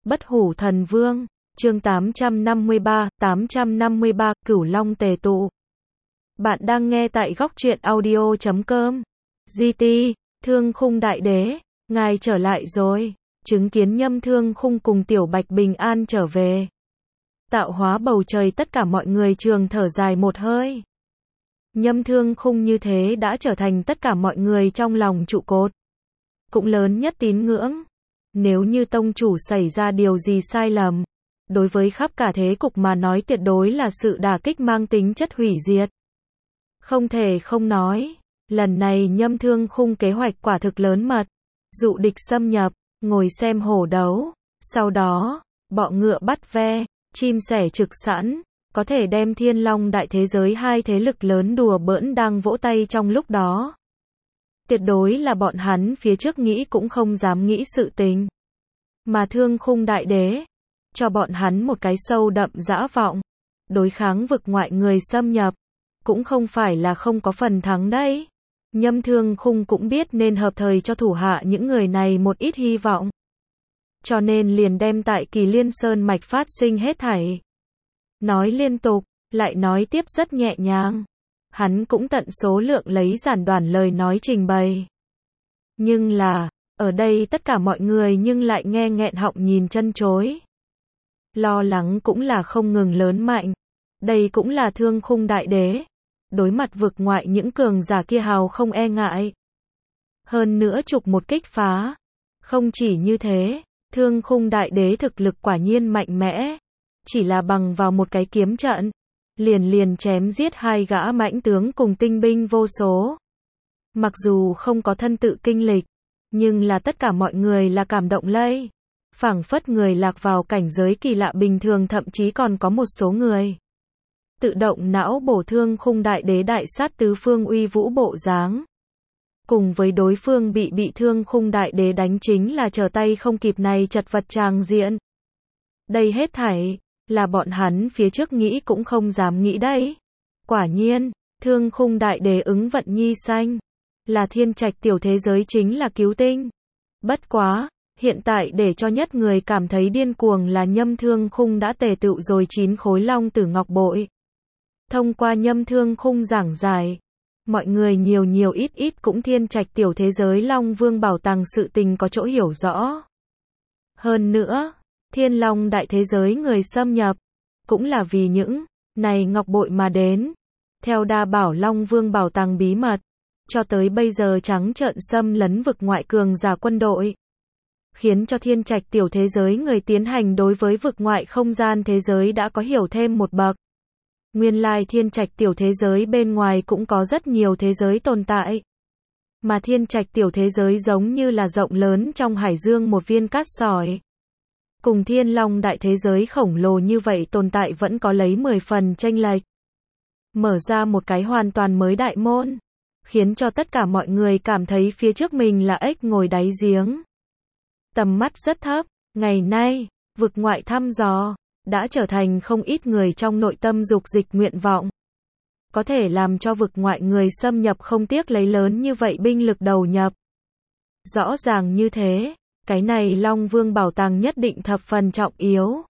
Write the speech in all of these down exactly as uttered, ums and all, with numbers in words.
Bất hủ thần vương, chương tám trăm năm mươi ba, tám trăm năm mươi ba, Cửu Long tề tụ. Bạn đang nghe tại góc truyện audio chấm com. giê tê, Thương Khung Đại Đế, ngài trở lại rồi. Chứng kiến Nhâm Thương Khung cùng Tiểu Bạch bình an trở về. Tạo hóa bầu trời, tất cả mọi người trường thở dài một hơi. Nhâm Thương Khung như thế đã trở thành tất cả mọi người trong lòng trụ cột. Cũng lớn nhất tín ngưỡng. Nếu như tông chủ xảy ra điều gì sai lầm, đối với khắp cả thế cục mà nói tuyệt đối là sự đả kích mang tính chất hủy diệt. Không thể không nói, lần này Nhâm Thương Khung kế hoạch quả thực lớn mật, dụ địch xâm nhập, ngồi xem hổ đấu, sau đó, bọ ngựa bắt ve, chim sẻ trực sẵn, có thể đem Thiên Long đại thế giới hai thế lực lớn đùa bỡn đang vỗ tay trong lúc đó. Tuyệt đối là bọn hắn phía trước nghĩ cũng không dám nghĩ sự tình. Mà Thương Khung Đại Đế, cho bọn hắn một cái sâu đậm dã vọng, đối kháng vực ngoại người xâm nhập, cũng không phải là không có phần thắng đấy. Nhâm Thương Khung cũng biết nên hợp thời cho thủ hạ những người này một ít hy vọng. Cho nên liền đem tại Kỳ Liên Sơn mạch phát sinh hết thảy. Nói liên tục, lại nói tiếp rất nhẹ nhàng. Hắn cũng tận số lượng lấy giản đoản lời nói trình bày. Nhưng là, ở đây tất cả mọi người nhưng lại nghe nghẹn họng nhìn chân chối. Lo lắng cũng là không ngừng lớn mạnh. Đây cũng là Thương Khung Đại Đế. Đối mặt vực ngoại những cường giả kia hào không e ngại. Hơn nữa trục một kích phá. Không chỉ như thế, Thương Khung Đại Đế thực lực quả nhiên mạnh mẽ. Chỉ là bằng vào một cái kiếm trận. Liền liền chém giết hai gã mãnh tướng cùng tinh binh vô số. Mặc dù không có thân tự kinh lịch, nhưng là tất cả mọi người là cảm động lây. Phảng phất người lạc vào cảnh giới kỳ lạ bình thường, thậm chí còn có một số người tự động não bổ Thương Khung Đại Đế đại sát tứ phương uy vũ bộ dáng. Cùng với đối phương bị bị Thương Khung Đại Đế đánh chính là trở tay không kịp này chật vật tràng diện. Đây hết thảy là bọn hắn phía trước nghĩ cũng không dám nghĩ đấy. Quả nhiên, Thương Khung Đại Đế ứng vận nhi xanh, là thiên trạch tiểu thế giới chính là cứu tinh. Bất quá, hiện tại để cho nhất người cảm thấy điên cuồng là Nhâm Thương Khung đã tề tựu rồi chín khối long tử ngọc bội. Thông qua Nhâm Thương Khung giảng giải, mọi người nhiều nhiều ít ít cũng thiên trạch tiểu thế giới Long Vương bảo tàng sự tình có chỗ hiểu rõ. Hơn nữa, Thiên Long đại thế giới người xâm nhập, cũng là vì những này ngọc bội mà đến. Theo đa bảo Long Vương bảo tàng bí mật, cho tới bây giờ trắng trợn xâm lấn vực ngoại cường giả quân đội, khiến cho thiên trạch tiểu thế giới người tiến hành đối với vực ngoại không gian thế giới đã có hiểu thêm một bậc. Nguyên lai thiên trạch tiểu thế giới bên ngoài cũng có rất nhiều thế giới tồn tại. Mà thiên trạch tiểu thế giới giống như là rộng lớn trong hải dương một viên cát sỏi. Cùng Thiên Long đại thế giới khổng lồ như vậy tồn tại vẫn có lấy mười phần chênh lệch. Mở ra một cái hoàn toàn mới đại môn, khiến cho tất cả mọi người cảm thấy phía trước mình là ếch ngồi đáy giếng. Tầm mắt rất thấp, ngày nay, vực ngoại thăm dò, đã trở thành không ít người trong nội tâm dục dịch nguyện vọng. Có thể làm cho vực ngoại người xâm nhập không tiếc lấy lớn như vậy binh lực đầu nhập. Rõ ràng như thế, cái này Long Vương bảo tàng nhất định thập phần trọng yếu.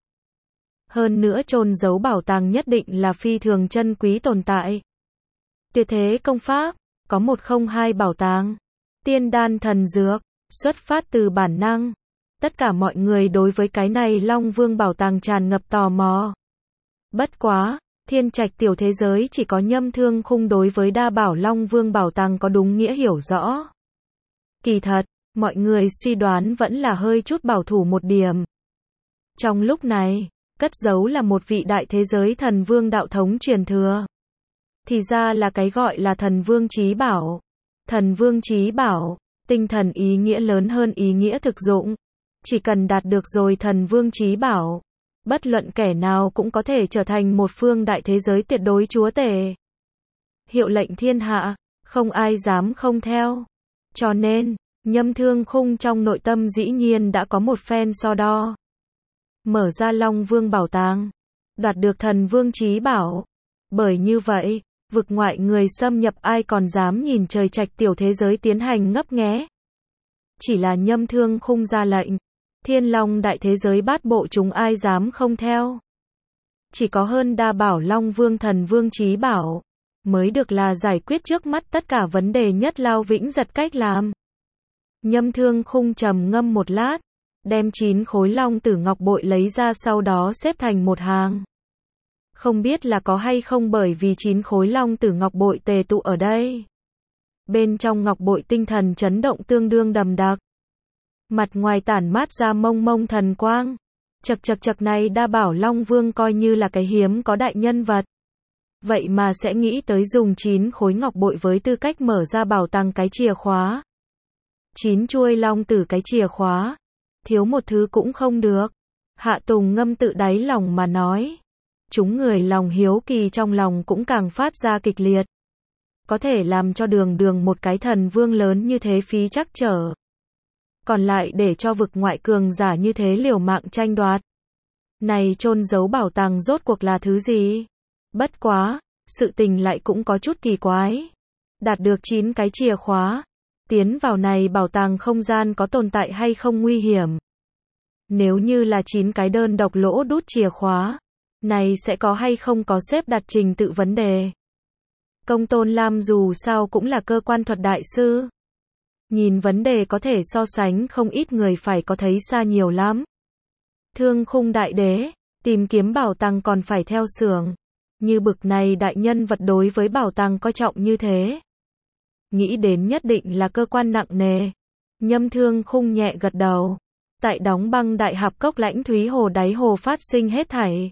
Hơn nữa chôn giấu bảo tàng nhất định là phi thường chân quý tồn tại. Tuyệt thế công pháp, có một không hai bảo tàng, tiên đan thần dược, xuất phát từ bản năng. Tất cả mọi người đối với cái này Long Vương bảo tàng tràn ngập tò mò. Bất quá, thiên trạch tiểu thế giới chỉ có Nhâm Thương Khung đối với đa bảo Long Vương bảo tàng có đúng nghĩa hiểu rõ. Kỳ thật, mọi người suy đoán vẫn là hơi chút bảo thủ một điểm. Trong lúc này, cất giấu là một vị đại thế giới thần vương đạo thống truyền thừa. Thì ra là cái gọi là thần vương chí bảo. Thần vương chí bảo, tinh thần ý nghĩa lớn hơn ý nghĩa thực dụng. Chỉ cần đạt được rồi thần vương chí bảo, bất luận kẻ nào cũng có thể trở thành một phương đại thế giới tuyệt đối chúa tể. Hiệu lệnh thiên hạ, không ai dám không theo. Cho nên, Nhâm Thương Khung trong nội tâm dĩ nhiên đã có một phen so đo. Mở ra Long Vương bảo tàng, đoạt được thần vương chí bảo. Bởi như vậy, vực ngoại người xâm nhập ai còn dám nhìn trời trạch tiểu thế giới tiến hành ngấp nghé. Chỉ là Nhâm Thương Khung ra lệnh, Thiên Long đại thế giới bát bộ chúng ai dám không theo. Chỉ có hơn đa bảo Long Vương Thần Vương Chí Bảo mới được là giải quyết trước mắt tất cả vấn đề nhất lao vĩnh giật cách làm. Nhâm Thương Khung trầm ngâm một lát, đem chín khối long tử ngọc bội lấy ra sau đó xếp thành một hàng. Không biết là có hay không bởi vì chín khối long tử ngọc bội tề tụ ở đây. Bên trong ngọc bội tinh thần chấn động tương đương đầm đặc. Mặt ngoài tản mát ra mông mông thần quang. Chật chật chật này đa bảo Long Vương coi như là cái hiếm có đại nhân vật. Vậy mà sẽ nghĩ tới dùng chín khối ngọc bội với tư cách mở ra bảo tàng cái chìa khóa. Chín chuôi long tử cái chìa khóa. Thiếu một thứ cũng không được. Hạ Tùng ngâm tự đáy lòng mà nói. Chúng người lòng hiếu kỳ trong lòng cũng càng phát ra kịch liệt. Có thể làm cho đường đường một cái thần vương lớn như thế phí chắc trở. Còn lại để cho vực ngoại cường giả như thế liều mạng tranh đoạt. Này chôn giấu bảo tàng rốt cuộc là thứ gì? Bất quá, sự tình lại cũng có chút kỳ quái. Đạt được chín cái chìa khóa. Tiến vào này bảo tàng không gian có tồn tại hay không nguy hiểm? Nếu như là chín cái đơn độc lỗ đút chìa khóa. Này sẽ có hay không có xếp đặt trình tự vấn đề? Công Tôn Lam dù sao cũng là cơ quan thuật đại sư. Nhìn vấn đề có thể so sánh không ít người phải có thấy xa nhiều lắm. Thương Khung đại đế, tìm kiếm bảo tàng còn phải theo xưởng. Như bực này đại nhân vật đối với bảo tàng coi trọng như thế. Nghĩ đến nhất định là cơ quan nặng nề. Nhâm Thương Khung nhẹ gật đầu. Tại đóng băng đại hạp cốc lãnh thúy hồ đáy hồ phát sinh hết thảy.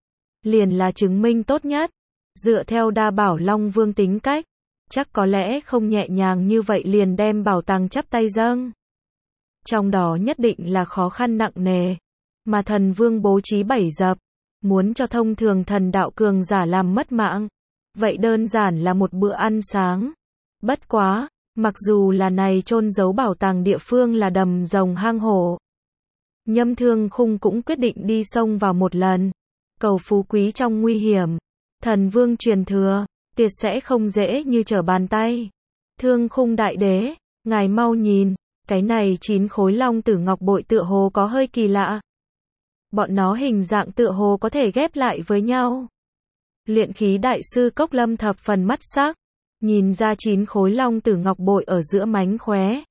Liền là chứng minh tốt nhất. Dựa theo đa bảo Long Vương tính cách. Chắc có lẽ không nhẹ nhàng như vậy liền đem bảo tàng chắp tay dâng. Trong đó nhất định là khó khăn nặng nề. Mà thần vương bố trí bảy dập. Muốn cho thông thường thần đạo cường giả làm mất mạng. Vậy đơn giản là một bữa ăn sáng. Bất quá, mặc dù là này chôn giấu bảo tàng địa phương là đầm rồng hang hổ. Nhâm Thương Khung cũng quyết định đi sông vào một lần. Cầu phú quý trong nguy hiểm. Thần vương truyền thừa. Tuyệt sẽ không dễ như trở bàn tay. Thương Khung đại đế, ngài mau nhìn, cái này chín khối long tử ngọc bội tựa hồ có hơi kỳ lạ. Bọn nó hình dạng tựa hồ có thể ghép lại với nhau. Luyện khí đại sư Cốc Lâm thập phần mắt sắc, nhìn ra chín khối long tử ngọc bội ở giữa mánh khóe.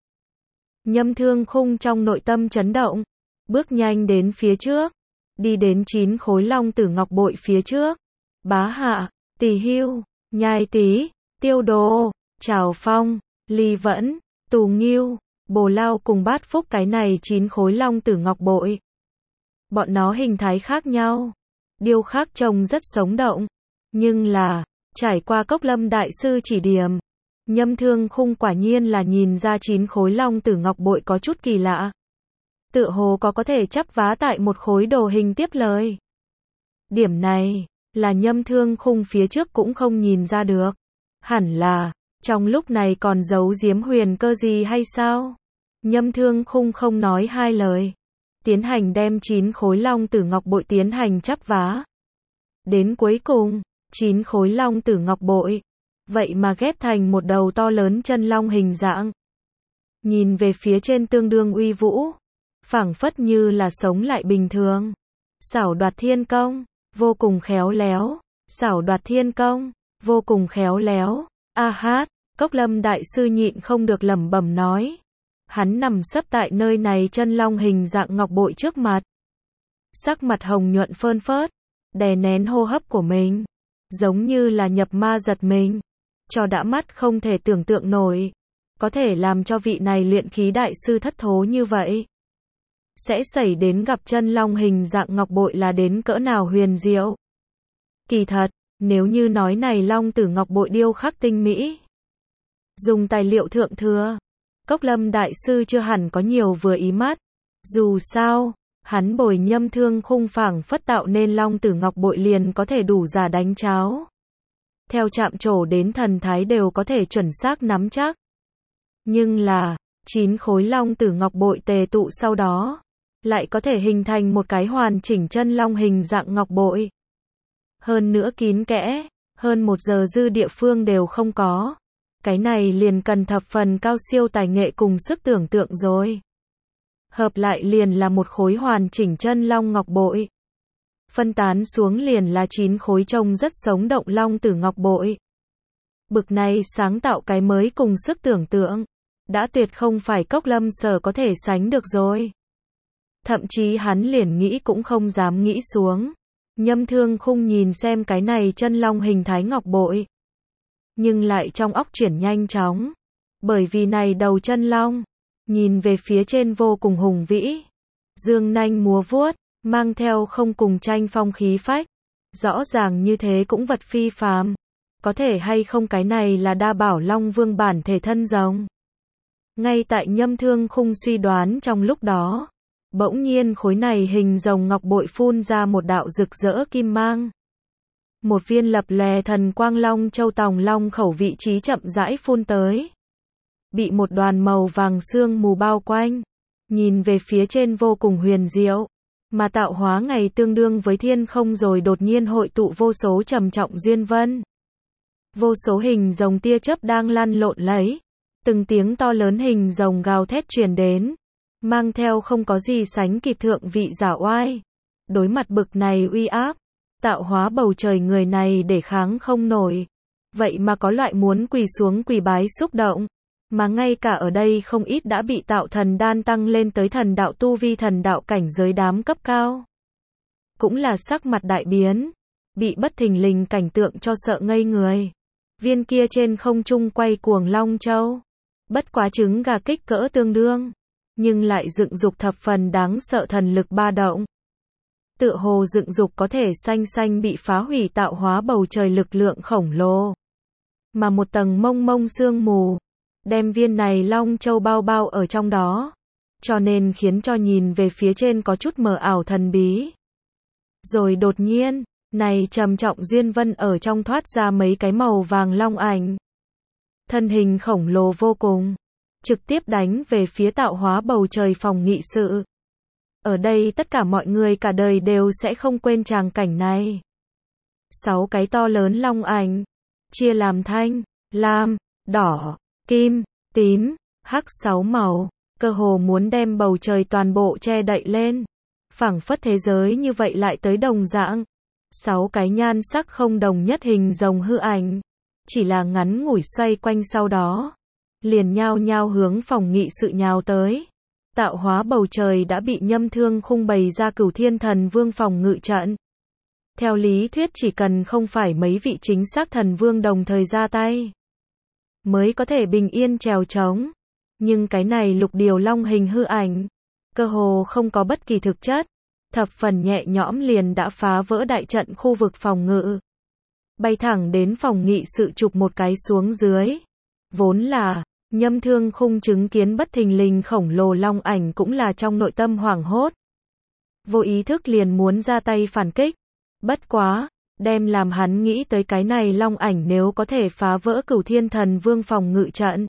Nhâm Thương Khung trong nội tâm chấn động, bước nhanh đến phía trước, đi đến chín khối long tử ngọc bội phía trước. Bá Hạ, Tỳ Hưu, Nhai Tý, Tiêu Đồ, Trảo Phong, Ly Vẫn, Tù Nghiêu, Bồ Lao cùng Bát Phúc cái này chín khối long tử ngọc bội. Bọn nó hình thái khác nhau, điêu khắc trông rất sống động, nhưng là, trải qua Cốc Lâm đại sư chỉ điểm, Nhâm Thương Khung quả nhiên là nhìn ra chín khối long tử ngọc bội có chút kỳ lạ. Tựa hồ có có thể chắp vá tại một khối đồ hình tiếp lời. Điểm này là Nhâm Thương Khung phía trước cũng không nhìn ra được. Hẳn là, trong lúc này còn giấu giếm huyền cơ gì hay sao? Nhâm Thương Khung không nói hai lời. Tiến hành đem chín khối long tử ngọc bội tiến hành chắp vá. Đến cuối cùng, chín khối long tử ngọc bội. Vậy mà ghép thành một đầu to lớn chân long hình dạng. Nhìn về phía trên tương đương uy vũ. Phảng phất như là sống lại bình thường. Xảo đoạt thiên công. Vô cùng khéo léo, xảo đoạt thiên công, vô cùng khéo léo. A hát, Cốc Lâm đại sư nhịn không được lẩm bẩm nói. Hắn nằm sấp tại nơi này chân long hình dạng ngọc bội trước mặt. Sắc mặt hồng nhuận phơn phớt, đè nén hô hấp của mình, giống như là nhập ma giật mình. Cho đã mắt không thể tưởng tượng nổi, có thể làm cho vị này luyện khí đại sư thất thố như vậy. Sẽ xảy đến gặp chân long hình dạng ngọc bội là đến cỡ nào huyền diệu. Kỳ thật, nếu như nói này long tử ngọc bội điêu khắc tinh mỹ, dùng tài liệu thượng thừa, Cốc Lâm đại sư chưa hẳn có nhiều vừa ý mắt. Dù sao, hắn bồi Nhâm Thương Khung phảng phất tạo nên long tử ngọc bội liền có thể đủ giả đánh cháo. Theo chạm trổ đến thần thái đều có thể chuẩn xác nắm chắc. Nhưng là, chín khối long tử ngọc bội tề tụ sau đó, lại có thể hình thành một cái hoàn chỉnh chân long hình dạng ngọc bội. Hơn nữa kín kẽ, hơn một giờ dư địa phương đều không có. Cái này liền cần thập phần cao siêu tài nghệ cùng sức tưởng tượng rồi. hợp lại liền là một khối hoàn chỉnh chân long ngọc bội. Phân tán xuống liền là chín khối trông rất sống động long tử ngọc bội. Bực này sáng tạo cái mới cùng sức tưởng tượng, đã tuyệt không phải Cốc Lâm Sở có thể sánh được rồi. Thậm chí hắn liền nghĩ cũng không dám nghĩ xuống. Nhâm Thương Khung nhìn xem cái này chân long hình thái ngọc bội, nhưng lại trong óc chuyển nhanh chóng, bởi vì này đầu chân long, nhìn về phía trên vô cùng hùng vĩ, dương nanh múa vuốt, mang theo không cùng tranh phong khí phách, rõ ràng như thế cũng vật phi phàm, có thể hay không cái này là Đa Bảo Long Vương bản thể thân rồng. Ngay tại Nhâm Thương Khung suy đoán trong lúc đó, bỗng nhiên khối này hình rồng ngọc bội phun ra một đạo rực rỡ kim mang. Một viên lập lòe thần quang long châu tòng long khẩu vị trí chậm rãi phun tới. Bị một đoàn màu vàng sương mù bao quanh. Nhìn về phía trên vô cùng huyền diệu. Mà tạo hóa ngày tương đương với thiên không rồi đột nhiên hội tụ vô số trầm trọng duyên vân. Vô số hình rồng tia chớp đang lăn lộn lấy. Từng tiếng to lớn hình rồng gào thét truyền đến. Mang theo không có gì sánh kịp thượng vị giả oai. Đối mặt bực này uy áp. Tạo hóa bầu trời người này để kháng không nổi. Vậy mà có loại muốn quỳ xuống quỳ bái xúc động. Mà ngay cả ở đây không ít đã bị tạo thần đan tăng lên tới thần đạo tu vi thần đạo cảnh giới đám cấp cao. Cũng là sắc mặt đại biến. Bị bất thình lình cảnh tượng cho sợ ngây người. Viên kia trên không trung quay cuồng long châu. Bất quá trứng gà kích cỡ tương đương. Nhưng lại dựng dục thập phần đáng sợ thần lực ba động. Tựa hồ dựng dục có thể xanh xanh bị phá hủy tạo hóa bầu trời lực lượng khổng lồ. Mà một tầng mông mông sương mù, đem viên này long châu bao bao ở trong đó. Cho nên khiến cho nhìn về phía trên có chút mờ ảo thần bí. Rồi đột nhiên, này trầm trọng duyên vân ở trong thoát ra mấy cái màu vàng long ảnh. Thân hình khổng lồ vô cùng, trực tiếp đánh về phía tạo hóa bầu trời phòng nghị sự. Ở đây tất cả mọi người cả đời đều sẽ không quên tràng cảnh này. Sáu cái to lớn long ảnh, chia làm thanh, lam, đỏ, kim, tím, hắc sáu màu, cơ hồ muốn đem bầu trời toàn bộ che đậy lên. Phảng phất thế giới như vậy lại tới đồng dạng. Sáu cái nhan sắc không đồng nhất hình rồng hư ảnh, chỉ là ngắn ngủi xoay quanh sau đó, liền nhao nhao hướng phòng nghị sự nhào tới. Tạo hóa bầu trời đã bị Nhâm Thương Khung bày ra Cửu Thiên Thần Vương phòng ngự trận. Theo lý thuyết chỉ cần không phải mấy vị chính xác thần vương đồng thời ra tay, mới có thể bình yên trèo trống. Nhưng cái này lục điều long hình hư ảnh, cơ hồ không có bất kỳ thực chất, thập phần nhẹ nhõm liền đã phá vỡ đại trận khu vực phòng ngự. Bay thẳng đến phòng nghị sự chụp một cái xuống dưới. Vốn là Nhâm Thương Khung chứng kiến bất thình lình khổng lồ long ảnh cũng là trong nội tâm hoảng hốt. Vô ý thức liền muốn ra tay phản kích. Bất quá, đem làm hắn nghĩ tới cái này long ảnh nếu có thể phá vỡ Cửu Thiên Thần Vương phòng ngự trận.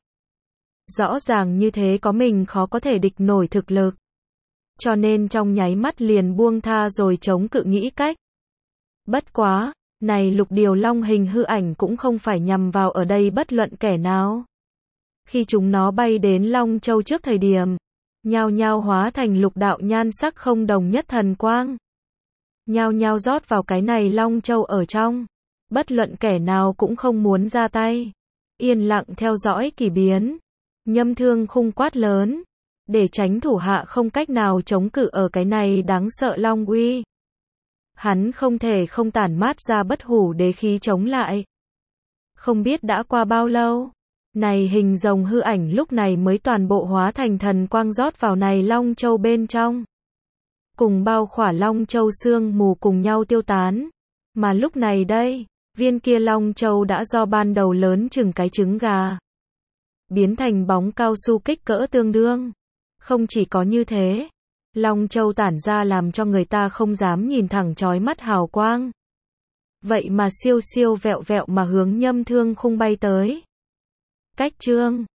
Rõ ràng như thế có mình khó có thể địch nổi thực lực. Cho nên trong nháy mắt liền buông tha rồi chống cự nghĩ cách. Bất quá, này lục điều long hình hư ảnh cũng không phải nhằm vào ở đây bất luận kẻ nào. Khi chúng nó bay đến Long Châu trước thời điểm, nhao nhao hóa thành lục đạo nhan sắc không đồng nhất thần quang. Nhao nhao rót vào cái này Long Châu ở trong. Bất luận kẻ nào cũng không muốn ra tay. Yên lặng theo dõi kỳ biến. Nhâm Thương Khung quát lớn. Để tránh thủ hạ không cách nào chống cự ở cái này đáng sợ long uy. Hắn không thể không tản mát ra bất hủ đế khí chống lại. Không biết đã qua bao lâu. Này hình rồng hư ảnh lúc này mới toàn bộ hóa thành thần quang rót vào này Long Châu bên trong. Cùng bao khỏa Long Châu sương mù cùng nhau tiêu tán. Mà lúc này đây, viên kia Long Châu đã do ban đầu lớn chừng cái trứng gà. Biến thành bóng cao su kích cỡ tương đương. Không chỉ có như thế, Long Châu tản ra làm cho người ta không dám nhìn thẳng chói mắt hào quang. Vậy mà siêu siêu vẹo vẹo mà hướng Nhâm Thương Khung bay tới. Cách chương